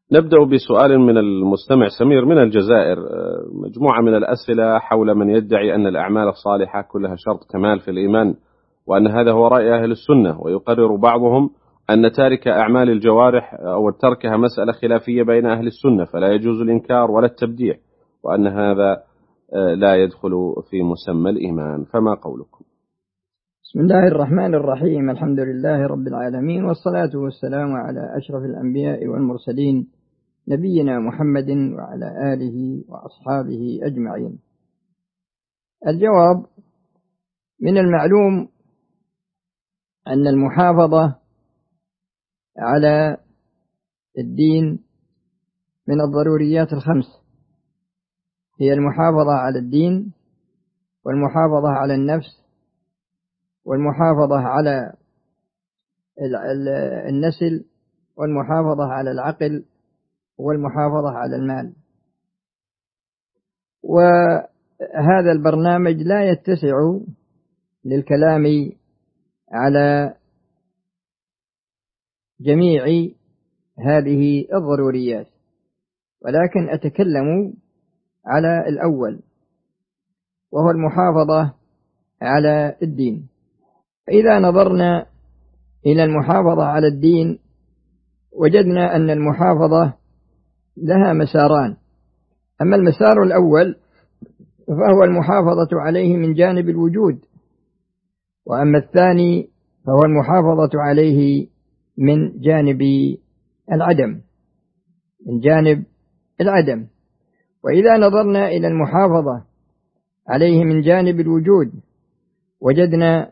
نبدأ بسؤال من المستمع سمير من الجزائر، مجموعة من الأسئلة حول من يدعي أن الأعمال الصالحة كلها شرط كمال في الإيمان، وأن هذا هو رأي أهل السنة، ويقرر بعضهم أن تارك أعمال الجوارح أو تركها مسألة خلافية بين أهل السنة فلا يجوز الإنكار ولا التبديع، وأن هذا لا يدخل في مسمى الإيمان، فما قولكم؟ بسم الله الرحمن الرحيم. الحمد لله رب العالمين، والصلاة والسلام على أشرف الأنبياء والمرسلين نبينا محمد وعلى آله وأصحابه أجمعين. الجواب: من المعلوم أن المحافظة على الدين من الضروريات الخمس، هي المحافظة على الدين، والمحافظة على النفس، والمحافظة على النسل، والمحافظة على العقل، والمحافظة على المال. وهذا البرنامج لا يتسع للكلام على جميع هذه الضروريات، ولكن أتكلم على الأول، وهو المحافظة على الدين. إذا نظرنا إلى المحافظة على الدين وجدنا أن المحافظة لها مساران. أما المسار الأول فهو المحافظة عليه من جانب الوجود، وأما الثاني فهو المحافظة عليه من جانب العدم، من جانب العدم. وإذا نظرنا إلى المحافظة عليه من جانب الوجود وجدنا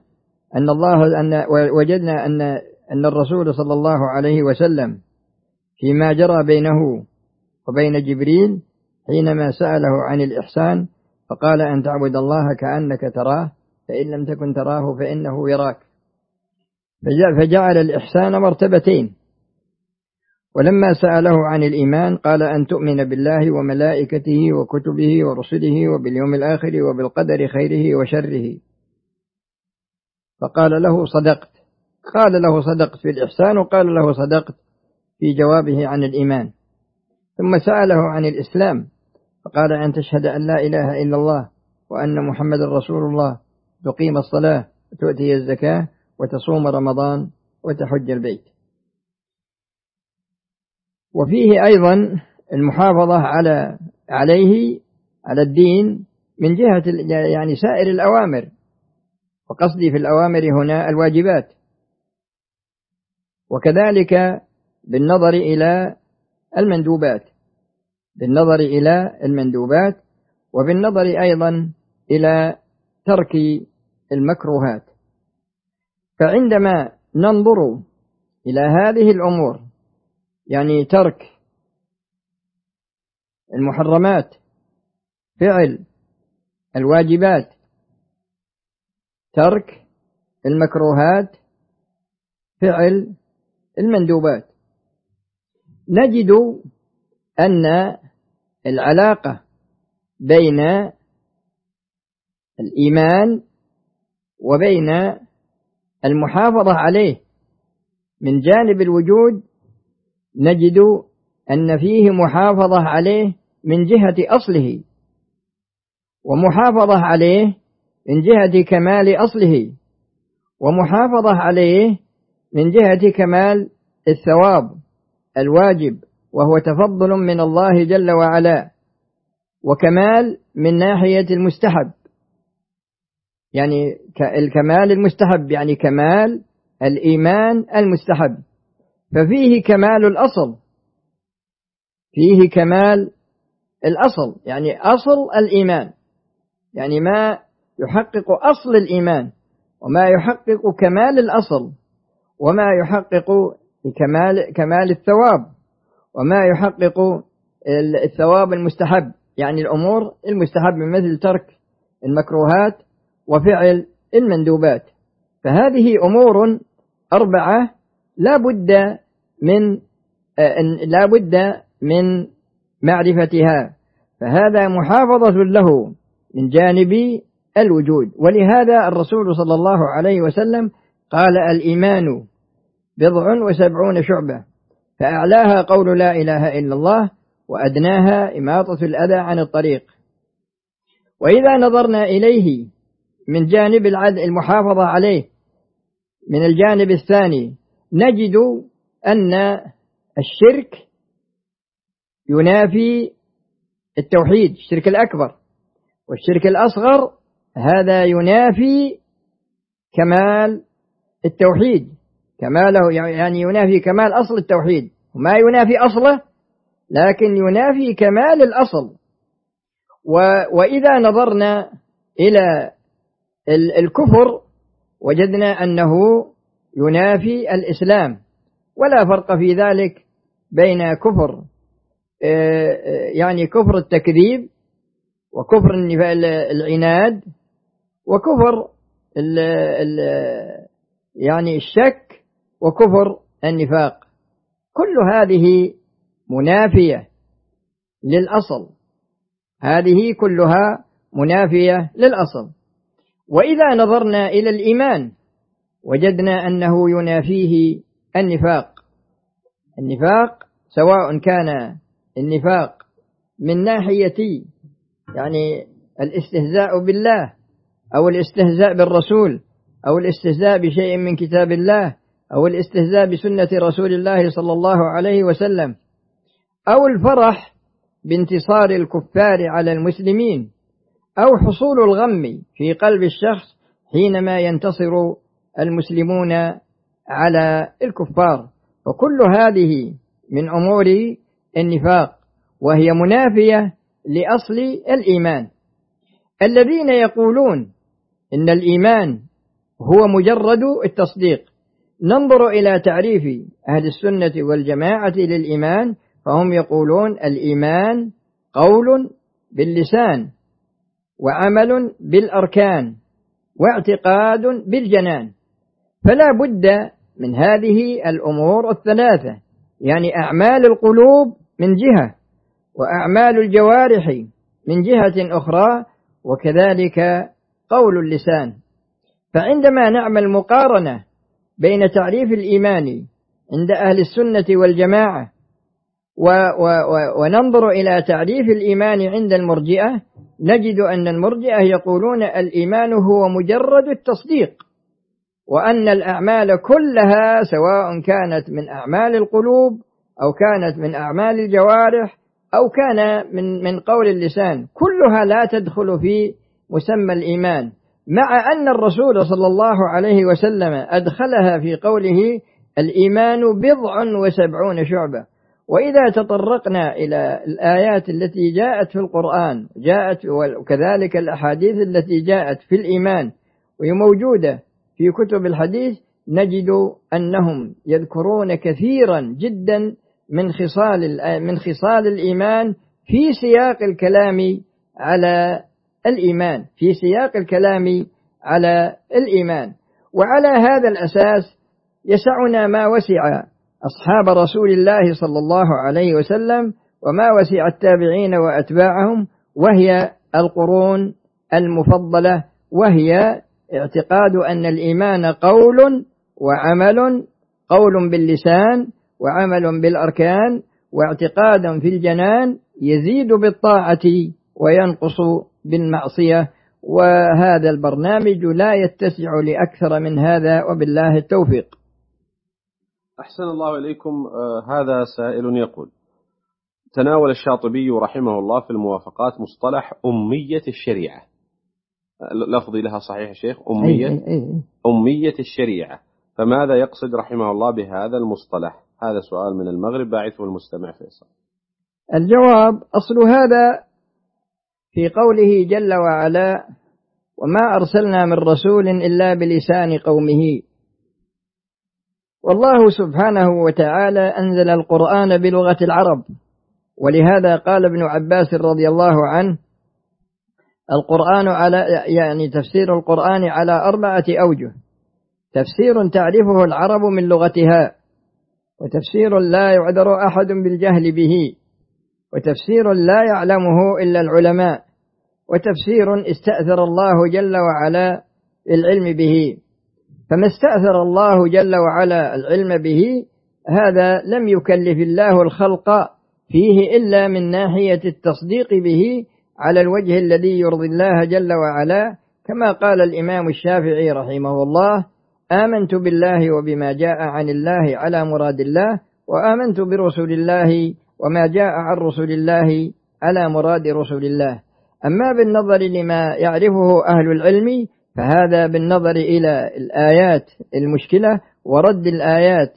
أن الرسول صلى الله عليه وسلم فيما جرى بينه وبين جبريل حينما سأله عن الإحسان فقال: أن تعبد الله كأنك تراه فإن لم تكن تراه فإنه يراك. فجعل الإحسان مرتبتين. ولما سأله عن الإيمان قال: أن تؤمن بالله وملائكته وكتبه ورسله وباليوم الآخر وبالقدر خيره وشره. فقال له: صدقت. قال له: صدقت في الإحسان، وقال له: صدقت في جوابه عن الإيمان. ثم سأله عن الإسلام فقال: أن تشهد أن لا إله إلا الله وأن محمد رسول الله، تقيم الصلاة وتؤتي الزكاة وتصوم رمضان وتحج البيت. وفيه أيضا المحافظة عليه على الدين من جهة يعني سائر الأوامر، وقصدي في الأوامر هنا الواجبات، وكذلك بالنظر إلى المندوبات، وبالنظر أيضا إلى ترك المكروهات. فعندما ننظر إلى هذه الأمور، يعني ترك المحرمات، فعل الواجبات، ترك المكروهات، فعل المندوبات، نجد أن العلاقة بين الإيمان وبين المحافظة عليه من جانب الوجود، نجد أن فيه محافظة عليه من جهة أصله، ومحافظة عليه من جهة كمال أصله، ومحافظة عليه من جهة كمال الثواب الواجب، وهو تفضل من الله جل وعلا، وكمال من ناحية المستحب، يعني الكمال المستحب يعني كمال الإيمان المستحب. ففيه كمال الأصل، يعني أصل الإيمان، يعني ما يحقق أصل الإيمان، وما يحقق كمال الأصل، وما يحقق كمال الثواب، وما يحقق الثواب المستحب، يعني الأمور المستحب مثل ترك المكروهات وفعل المندوبات. فهذه أمور أربعة لا بد من معرفتها، فهذا محافظة له من جانب الوجود. ولهذا الرسول صلى الله عليه وسلم قال: الإيمان 70 شعبة، فأعلاها قول لا إله إلا الله، وأدناها إماطة الأذى عن الطريق. وإذا نظرنا إليه من جانب المحافظة عليه من الجانب الثاني، نجد أن الشرك ينافي التوحيد، الشرك الأكبر، والشرك الأصغر هذا ينافي كمال التوحيد، كماله يعني ينافي كمال أصل التوحيد، وما ينافي أصله لكن ينافي كمال الأصل. وإذا نظرنا إلى الكفر وجدنا أنه ينافي الإسلام، ولا فرق في ذلك بين كفر يعني كفر التكذيب، وكفر العناد، وكفر يعني الشك، وكفر النفاق. كل هذه منافية للأصل، هذه كلها منافية للأصل. وإذا نظرنا إلى الإيمان وجدنا أنه ينافيه النفاق. النفاق سواء كان النفاق من ناحية يعني الاستهزاء بالله، أو الاستهزاء بالرسول، أو الاستهزاء بشيء من كتاب الله، أو الاستهزاء بسنة رسول الله صلى الله عليه وسلم، أو الفرح بانتصار الكفار على المسلمين، أو حصول الغم في قلب الشخص حينما ينتصر المسلمون على الكفار. وكل هذه من أمور النفاق، وهي منافية لأصل الإيمان. الذين يقولون إن الإيمان هو مجرد التصديق، ننظر إلى تعريف أهل السنة والجماعة للإيمان، فهم يقولون الإيمان قول باللسان، وعمل بالأركان، واعتقاد بالجنان. فلا بد من هذه الأمور الثلاثة، يعني أعمال القلوب من جهة، وأعمال الجوارح من جهة أخرى، وكذلك قول اللسان. فعندما نعمل مقارنة بين تعريف الإيمان عند أهل السنة والجماعة وننظر إلى تعريف الإيمان عند المرجئة، نجد أن المرجئة يقولون الإيمان هو مجرد التصديق، وأن الأعمال كلها سواء كانت من أعمال القلوب أو كانت من أعمال الجوارح أو كان من قول اللسان، كلها لا تدخل في مسمى الإيمان، مع أن الرسول صلى الله عليه وسلم أدخلها في قوله الإيمان 77 شعبة. وإذا تطرقنا إلى الآيات التي جاءت في القرآن وكذلك الأحاديث التي جاءت في الإيمان وهي موجودة في كتب الحديث، نجد أنهم يذكرون كثيرا جدا من خصال الإيمان في سياق الكلام على الإيمان، في سياق الكلام على الإيمان. وعلى هذا الأساس يسعنا ما وسع أصحاب رسول الله صلى الله عليه وسلم، وما وسع التابعين وأتباعهم، وهي القرون المفضلة، وهي اعتقاد أن الإيمان قول وعمل، قول باللسان وعمل بالأركان واعتقاد في الجنان، يزيد بالطاعة وينقص بالمعصية. وهذا البرنامج لا يتسع لأكثر من هذا، وبالله التوفيق. أحسن الله إليكم. هذا سائل يقول: تناول الشاطبي رحمه الله في الموافقات مصطلح أمية الشريعة، لفظي لها صحيح شيخ، أمية الشريعة، فماذا يقصد رحمه الله بهذا المصطلح؟ هذا سؤال من المغرب باعثه المستمع فيصل. الجواب: أصل هذا في قوله جل وعلا: وما أرسلنا من رسول إلا بلسان قومه. والله سبحانه وتعالى أنزل القرآن بلغة العرب، ولهذا قال ابن عباس رضي الله عنه: القرآن يعني تفسير القرآن على 4 أوجه: تفسير تعرفه العرب من لغتها، وتفسير لا يعذر أحد بالجهل به، وتفسير لا يعلمه إلا العلماء، وتفسير استأثر الله جل وعلا العلم به. فما استأثر الله جل وعلا العلم به هذا لم يكلف الله الخلق فيه إلا من ناحية التصديق به على الوجه الذي يرضي الله جل وعلا، كما قال الإمام الشافعي رحمه الله: آمنت بالله وبما جاء عن الله على مراد الله، وآمنت برسول الله وما جاء عن رسول الله على مراد رسول الله. أما بالنظر لما يعرفه أهل العلم فهذا بالنظر إلى الآيات المشكلة ورد الآيات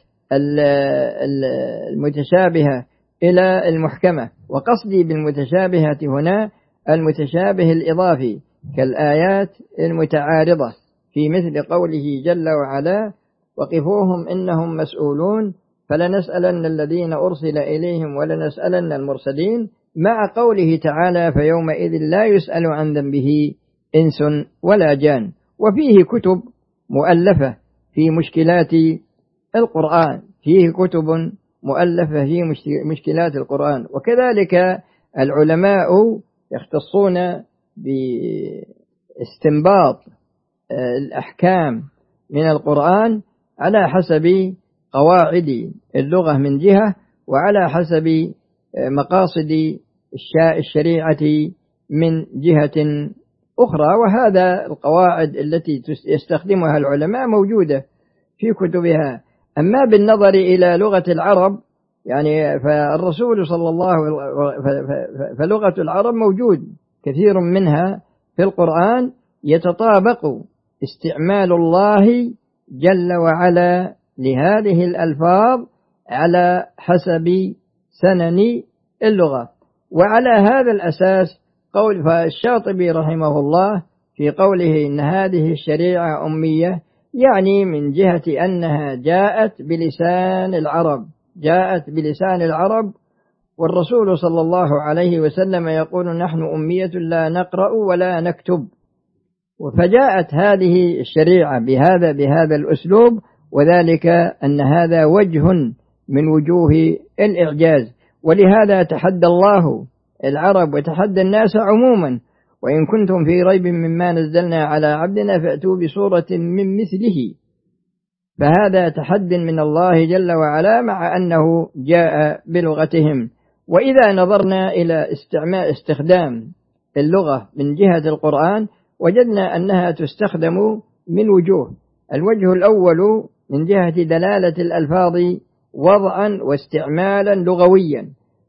المتشابهة إلى المحكمة. وقصدي بالمتشابهة هنا المتشابه الإضافي كالآيات المتعارضة في مثل قوله جل وعلا: وقفوهم إنهم مسؤولون فلنسألن الذين أرسل إليهم ولنسألن المرسلين، مع قوله تعالى: فيومئذ لا يسأل عن ذنبه إنس ولا جان. وفيه كتب مؤلفة في مشكلات القرآن، فيه كتب مؤلفة في مشكلات القرآن. وكذلك العلماء يختصون باستنباط الأحكام من القرآن على حسب قواعد اللغة من جهة، وعلى حسب مقاصد الشريعة من جهة أخرى. وهذا القواعد التي يستخدمها العلماء موجودة في كتبها. أما بالنظر إلى لغة العرب يعني فالرسول صلى الله فلغة العرب موجود كثير منها في القرآن يتطابق استعمال الله جل وعلا لهذه الألفاظ على حسب سنن اللغة. وعلى هذا الأساس قول فالشاطبي رحمه الله في قوله إن هذه الشريعة أمية، يعني من جهة أنها جاءت بلسان العرب، جاءت بلسان العرب، والرسول صلى الله عليه وسلم يقول: نحن أمية لا نقرأ ولا نكتب. فجاءت هذه الشريعة بهذا الأسلوب، وذلك أن هذا وجه من وجوه الإعجاز. ولهذا تحدى الله العرب وتحدى الناس عموما: وإن كنتم في ريب مما نزلنا على عبدنا فأتوا بسورة من مثله. فهذا تحد من الله جل وعلا مع أنه جاء بلغتهم. وإذا نظرنا إلى استخدام اللغة من جهة القرآن وجدنا أنها تستخدم من وجوه. الوجه الأول من جهة دلالة الألفاظ وضعا واستعمالا لغويا،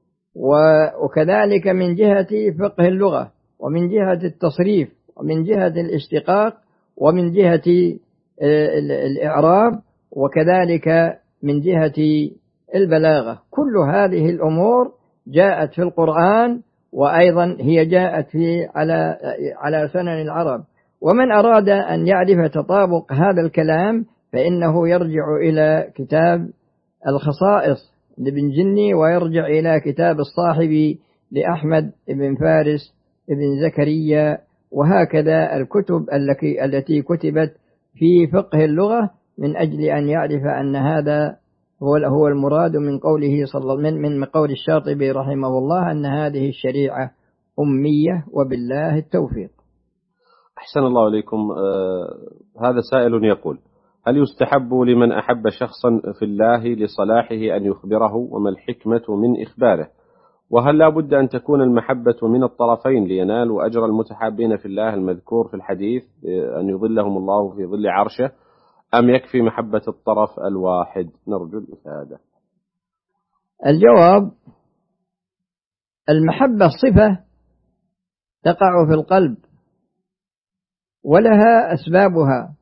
وكذلك من جهة فقه اللغة، ومن جهة التصريف، ومن جهة الاشتقاق، ومن جهة الإعراب، وكذلك من جهة البلاغة. كل هذه الأمور جاءت في القرآن، وأيضا هي جاءت على سنن العرب. ومن أراد أن يعرف تطابق هذا الكلام فإنه يرجع إلى كتاب الخصائص لابن جني، ويرجع إلى كتاب الصاحب لأحمد بن فارس بن زكريا، وهكذا الكتب التي كتبت في فقه اللغة من أجل أن يعرف أن هذا هو المراد من قوله من قول الشاطبي رحمه الله أن هذه الشريعة أمية، وبالله التوفيق. أحسن الله إليكم. هذا سائل يقول: هل يستحب لمن أحب شخصا في الله لصلاحه أن يخبره، وما الحكمة من إخباره؟ وهل لا بد أن تكون المحبة من الطرفين لينالوا أجر المتحابين في الله المذكور في الحديث أن يظلهم الله في ظل عرشه، أم يكفي محبة الطرف الواحد؟ نرجو الإفادة. الجواب: المحبة صفة تقع في القلب ولها أسبابها،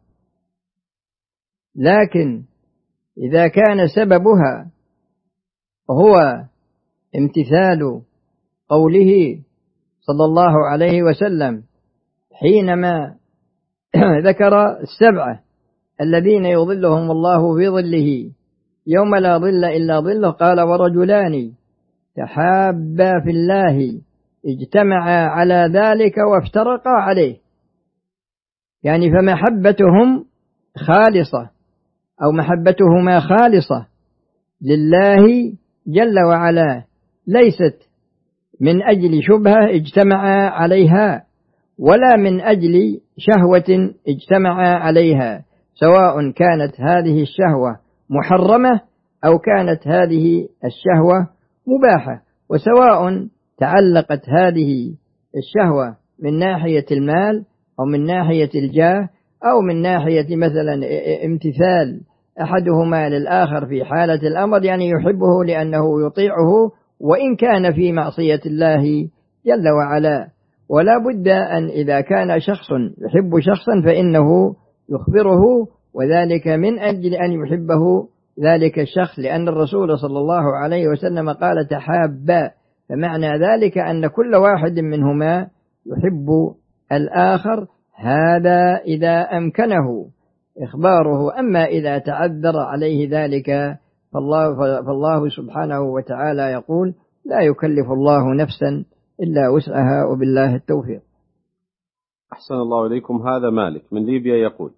لكن إذا كان سببها هو امتثال قوله صلى الله عليه وسلم حينما ذكر السبعة الذين يظلهم الله في ظله يوم لا ظل إلا ظله، قال: ورجلان تحابا في الله اجتمعا على ذلك وافترقا عليه. يعني فمحبتهم خالصة، أو محبتهما خالصة لله جل وعلا، ليست من أجل شبهة اجتمعا عليها، ولا من أجل شهوة اجتمعا عليها، سواء كانت هذه الشهوة محرمة أو كانت هذه الشهوة مباحة، وسواء تعلقت هذه الشهوة من ناحية المال أو من ناحية الجاه أو من ناحية مثلا امتثال أحدهما للآخر في حالة الأمر، يعني يحبه لأنه يطيعه وإن كان في معصية الله جل وعلا. ولا بد أن إذا كان شخص يحب شخصا فإنه يخبره، وذلك من أجل أن يحبه ذلك الشخص، لأن الرسول صلى الله عليه وسلم قال تحابا، فمعنى ذلك أن كل واحد منهما يحب الآخر، هذا إذا أمكنه إخباره. أما إذا تعذر عليه ذلك فالله سبحانه وتعالى يقول لا يكلف الله نفسا إلا وسعها، وبالله التوفيق. أحسن الله إليكم. هذا مالك من ليبيا يقول: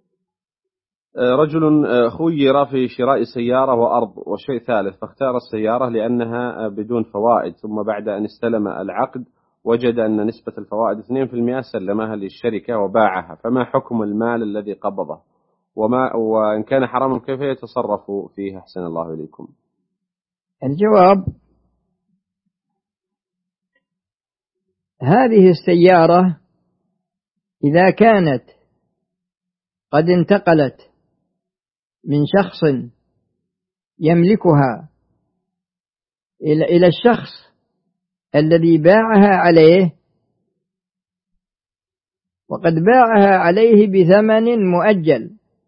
رجل خير في شراء سيارة وأرض وشيء ثالث، فاختار السيارة لأنها بدون فوائد، ثم بعد أن استلم العقد وجد أن نسبة الفوائد 2%، سلمها للشركة وباعها، فما حكم المال الذي قبضه؟ وإن كان حراما كيف يتصرف فيه؟ أحسن الله إليكم. الجواب: هذه السيارة إذا كانت قد انتقلت من شخص يملكها إلى الشخص الذي باعها عليه، وقد باعها عليه بثمن مؤجل،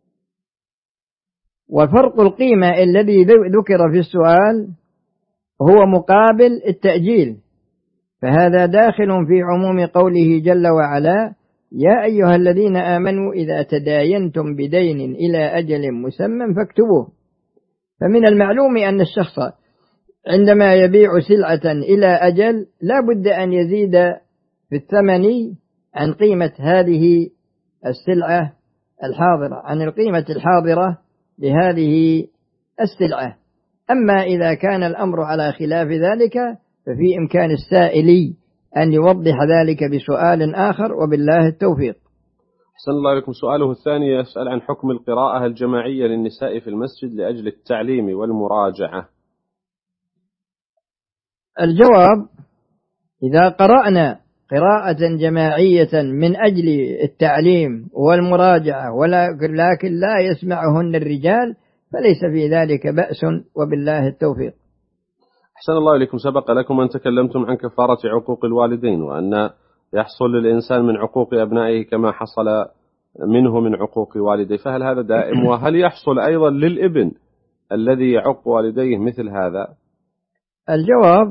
وفرق القيمة الذي ذكر في السؤال هو مقابل التأجيل، فهذا داخل في عموم قوله جل وعلا: يا أيها الذين آمنوا إذا تداينتم بدين إلى أجل مسمى فاكتبوه. فمن المعلوم أن الشخص عندما يبيع سلعة إلى أجل لا بد أن يزيد في الثمن عن قيمة هذه السلعة الحاضرة، عن القيمة الحاضرة لهذه السلعة. أما إذا كان الأمر على خلاف ذلك ففي إمكان السائل أن يوضح ذلك بسؤال آخر، وبالله التوفيق. أحسن الله إليكم. سؤاله الثاني يسأل عن حكم القراءة الجماعية للنساء في المسجد لأجل التعليم والمراجعة. الجواب: إذا قرأنا قراءة جماعية من أجل التعليم والمراجعة ولكن لا يسمعهن الرجال فليس في ذلك بأس، وبالله التوفيق. أحسن الله إليكم. سبق لكم أن تكلمتم عن كفارة عقوق الوالدين، وأن يحصل للإنسان من عقوق أبنائه كما حصل منه من عقوق والديه، فهل هذا دائم؟ وهل يحصل أيضا للابن الذي يعق والديه مثل هذا؟ الجواب: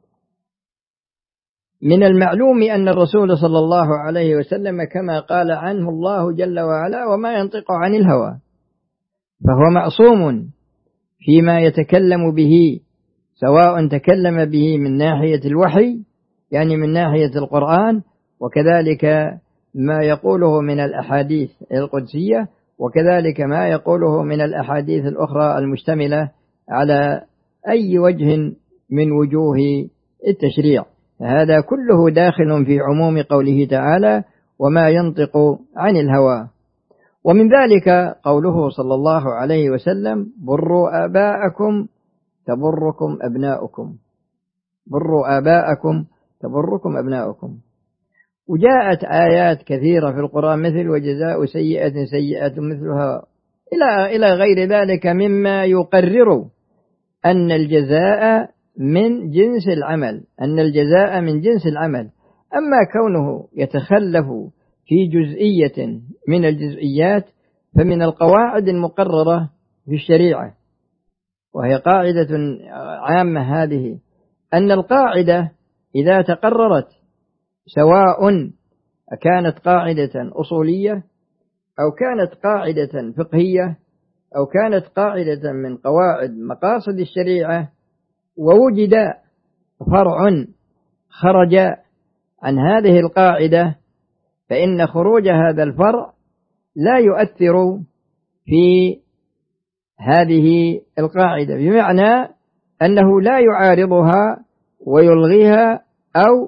من المعلوم أن الرسول صلى الله عليه وسلم كما قال عنه الله جل وعلا: وما ينطق عن الهوى، فهو معصوم فيما يتكلم به، سواء تكلم به من ناحية الوحي يعني من ناحية القرآن، وكذلك ما يقوله من الأحاديث القدسية، وكذلك ما يقوله من الأحاديث الأخرى المشتملة على أي وجه من وجوه التشريع. هذا كله داخل في عموم قوله تعالى: وما ينطق عن الهوى. ومن ذلك قوله صلى الله عليه وسلم: بروا آباءكم تبركم أبناؤكم، بروا آباءكم تبركم أبناؤكم. وجاءت آيات كثيرة في القرآن مثل وجزاء سيئة سيئة مثلها إلى غير ذلك مما يقرر أن الجزاء من جنس العمل، أن الجزاء من جنس العمل. أما كونه يتخلف في جزئية من الجزئيات فمن القواعد المقررة في الشريعة، وهي قاعدة عامة هذه، أن القاعدة إذا تقررت سواء كانت قاعدة أصولية أو كانت قاعدة فقهية أو كانت قاعدة من قواعد مقاصد الشريعة، ووجد فرع خرج عن هذه القاعدة، فإن خروج هذا الفرع لا يؤثر في هذه القاعدة، بمعنى أنه لا يعارضها ويلغيها أو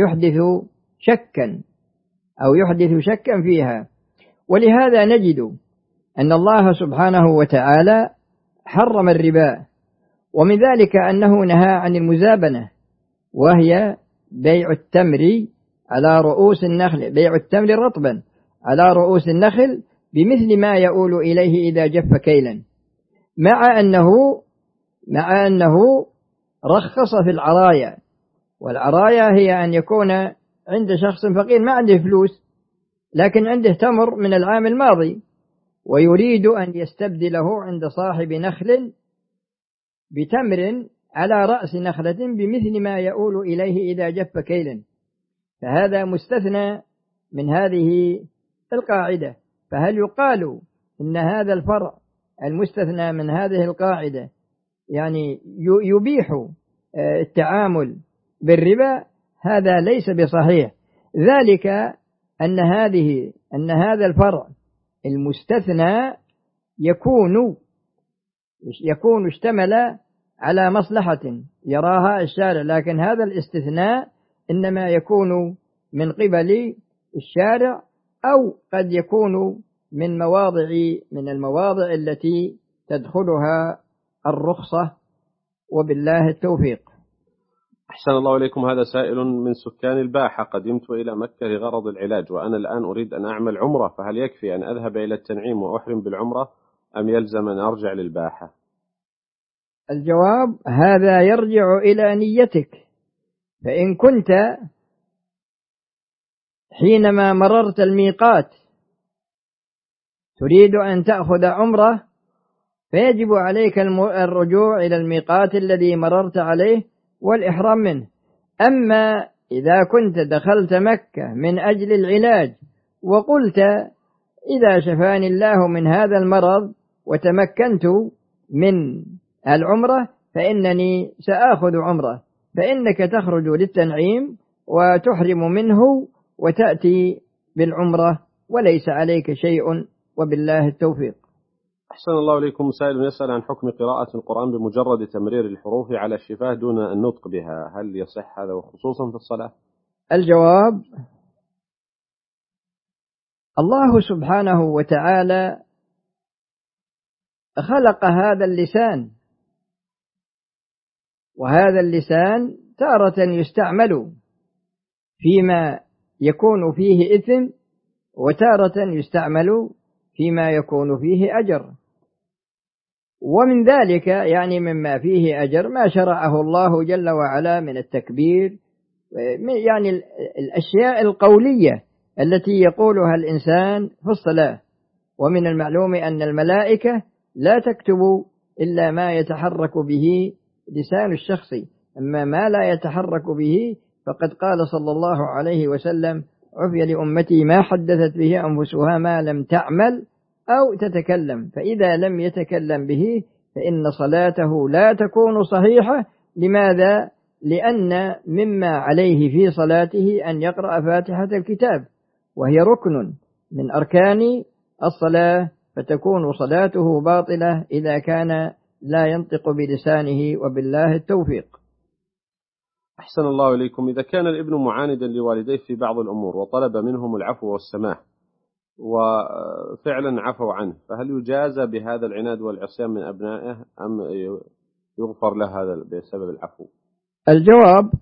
يحدث شكا فيها. ولهذا نجد أن الله سبحانه وتعالى حرم الربا ومن ذلك أنه نهى عن المزابنة، وهي بيع التمر على رؤوس النخل، بيع التمر رطبا على رؤوس النخل بمثل ما يؤول إليه إذا جف كيلا، مع أنه رخص في العرايا. والعرايا هي أن يكون عند شخص فقير ما عنده فلوس، لكن عنده تمر من العام الماضي ويريد أن يستبدله عند صاحب نخل بتمر على رأس نخلة بمثل ما يؤول إليه إذا جف كيلا، فهذا مستثنى من هذه القاعدة. فهل يقال إن هذا الفرع المستثنى من هذه القاعدة يعني يبيح التعامل بالربا؟ هذا ليس بصحيح، ذلك أن هذا الفرع المستثنى يكون اشتمل على مصلحة يراها الشارع، لكن هذا الاستثناء إنما يكون من قبل الشارع، أو قد يكون من المواضع التي تدخلها الرخصة، وبالله التوفيق. أحسن الله إليكم. هذا سائل من سكان الباحة: قدمت إلى مكة لغرض العلاج، وأنا الآن أريد أن أعمل عمرة، فهل يكفي أن أذهب إلى التنعيم وأحرم بالعمرة أم يلزم أن أرجع للباحة؟ الجواب: هذا يرجع إلى نيتك. فإن كنت حينما مررت الميقات تريد أن تأخذ عمرة، فيجب عليك الرجوع إلى الميقات الذي مررت عليه والإحرام منه. أما إذا كنت دخلت مكة من أجل العلاج وقلت إذا شفاني الله من هذا المرض وتمكنت من العمرة فإنني سآخذ عمرة، فإنك تخرج للتنعيم وتحرم منه وتأتي بالعمرة وليس عليك شيء، وبالله التوفيق. أحسن الله إليكم. سائل يسأل عن حكم قراءة القرآن بمجرد تمرير الحروف على الشفاه دون النطق بها، هل يصح هذا وخصوصا في الصلاة؟ الجواب: الله سبحانه وتعالى خلق هذا اللسان، وهذا اللسان تارة يستعمل فيما يكون فيه إثم، وتارة يستعمل فيما يكون فيه أجر. ومن ذلك يعني مما فيه أجر ما شرعه الله جل وعلا من التكبير، يعني الأشياء القولية التي يقولها الإنسان في الصلاة. ومن المعلوم أن الملائكة لا تكتب إلا ما يتحرك به لسان الشخص، أما ما لا يتحرك به فقد قال صلى الله عليه وسلم: عفي لأمتي ما حدثت به أنفسها ما لم تعمل أو تتكلم، فإذا لم يتكلم به فإن صلاته لا تكون صحيحة. لماذا؟ لأن مما عليه في صلاته أن يقرأ فاتحة الكتاب، وهي ركن من أركان الصلاة، فتكون صلاته باطلة إذا كان لا ينطق بلسانه، وبالله التوفيق. أحسن الله إليكم. إذا كان الابن معاندا لوالديه في بعض الأمور وطلب منهم العفو والسماح وفعلا عفوا عنه، فهل يجازى بهذا العناد والعصيان من أبنائه أم يغفر له هذا بسبب العفو؟ الجواب: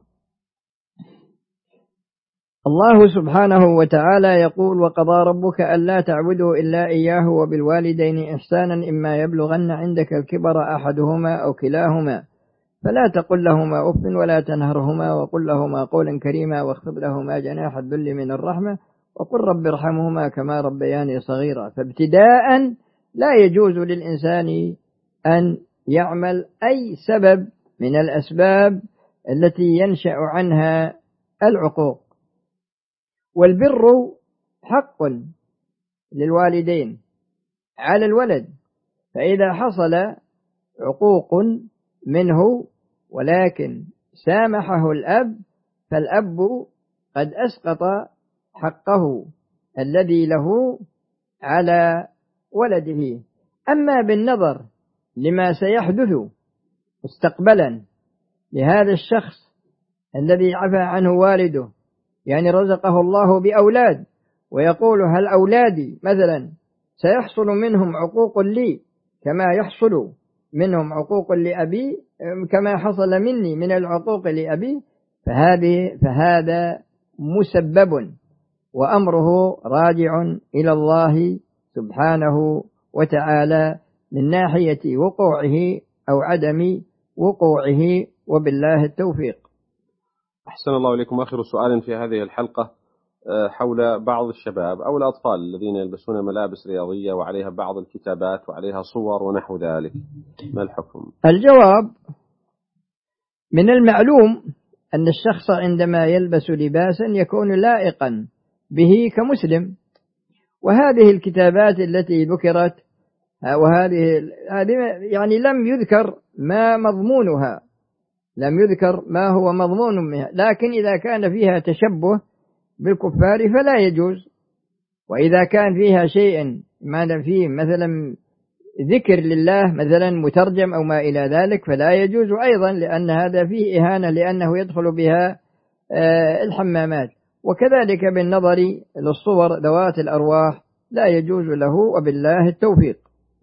الله سبحانه وتعالى يقول: وقضى ربك ألا تعبدوا إلا إياه وبالوالدين إحسانا إما يبلغن عندك الكبر أحدهما أو كلاهما فلا تقل لهما أف ولا تنهرهما وقل لهما قولا كريما واخفض لهما جناح الذل من الرحمة وقل رب ارحمهما كما ربياني صغيرا. فابتداء لا يجوز للإنسان أن يعمل أي سبب من الأسباب التي ينشأ عنها العقوق. والبر حق للوالدين على الولد، فإذا حصل عقوق منه ولكن سامحه الأب فالأب قد أسقط حقه الذي له على ولده. أما بالنظر لما سيحدث مستقبلا لهذا الشخص الذي عفى عنه والده، يعني رزقه الله بأولاد، ويقول هل أولادي مثلا سيحصل منهم عقوق لي كما يحصل منهم عقوق لأبي كما حصل مني من العقوق لأبي، فهذا مسبب، وأمره راجع إلى الله سبحانه وتعالى من ناحية وقوعه أو عدم وقوعه، وبالله التوفيق. أحسن الله إليكم. آخر سؤال في هذه الحلقة حول بعض الشباب أو الأطفال الذين يلبسون ملابس رياضية وعليها بعض الكتابات وعليها صور ونحو ذلك، ما الحكم؟ الجواب: من المعلوم أن الشخص عندما يلبس لباسا يكون لائقا به كمسلم، وهذه الكتابات التي ذكرت وهذه يعني لم يذكر ما مضمونها، لم يذكر ما هو مضمون منها، لكن إذا كان فيها تشبه بالكفار فلا يجوز، وإذا كان فيها شيء ما فيه مثلا ذكر لله مثلا مترجم أو ما إلى ذلك فلا يجوز أيضا، لأن هذا فيه إهانة، لأنه يدخل بها الحمامات. وكذلك بالنظر للصور ذوات الأرواح لا يجوز له، وبالله التوفيق.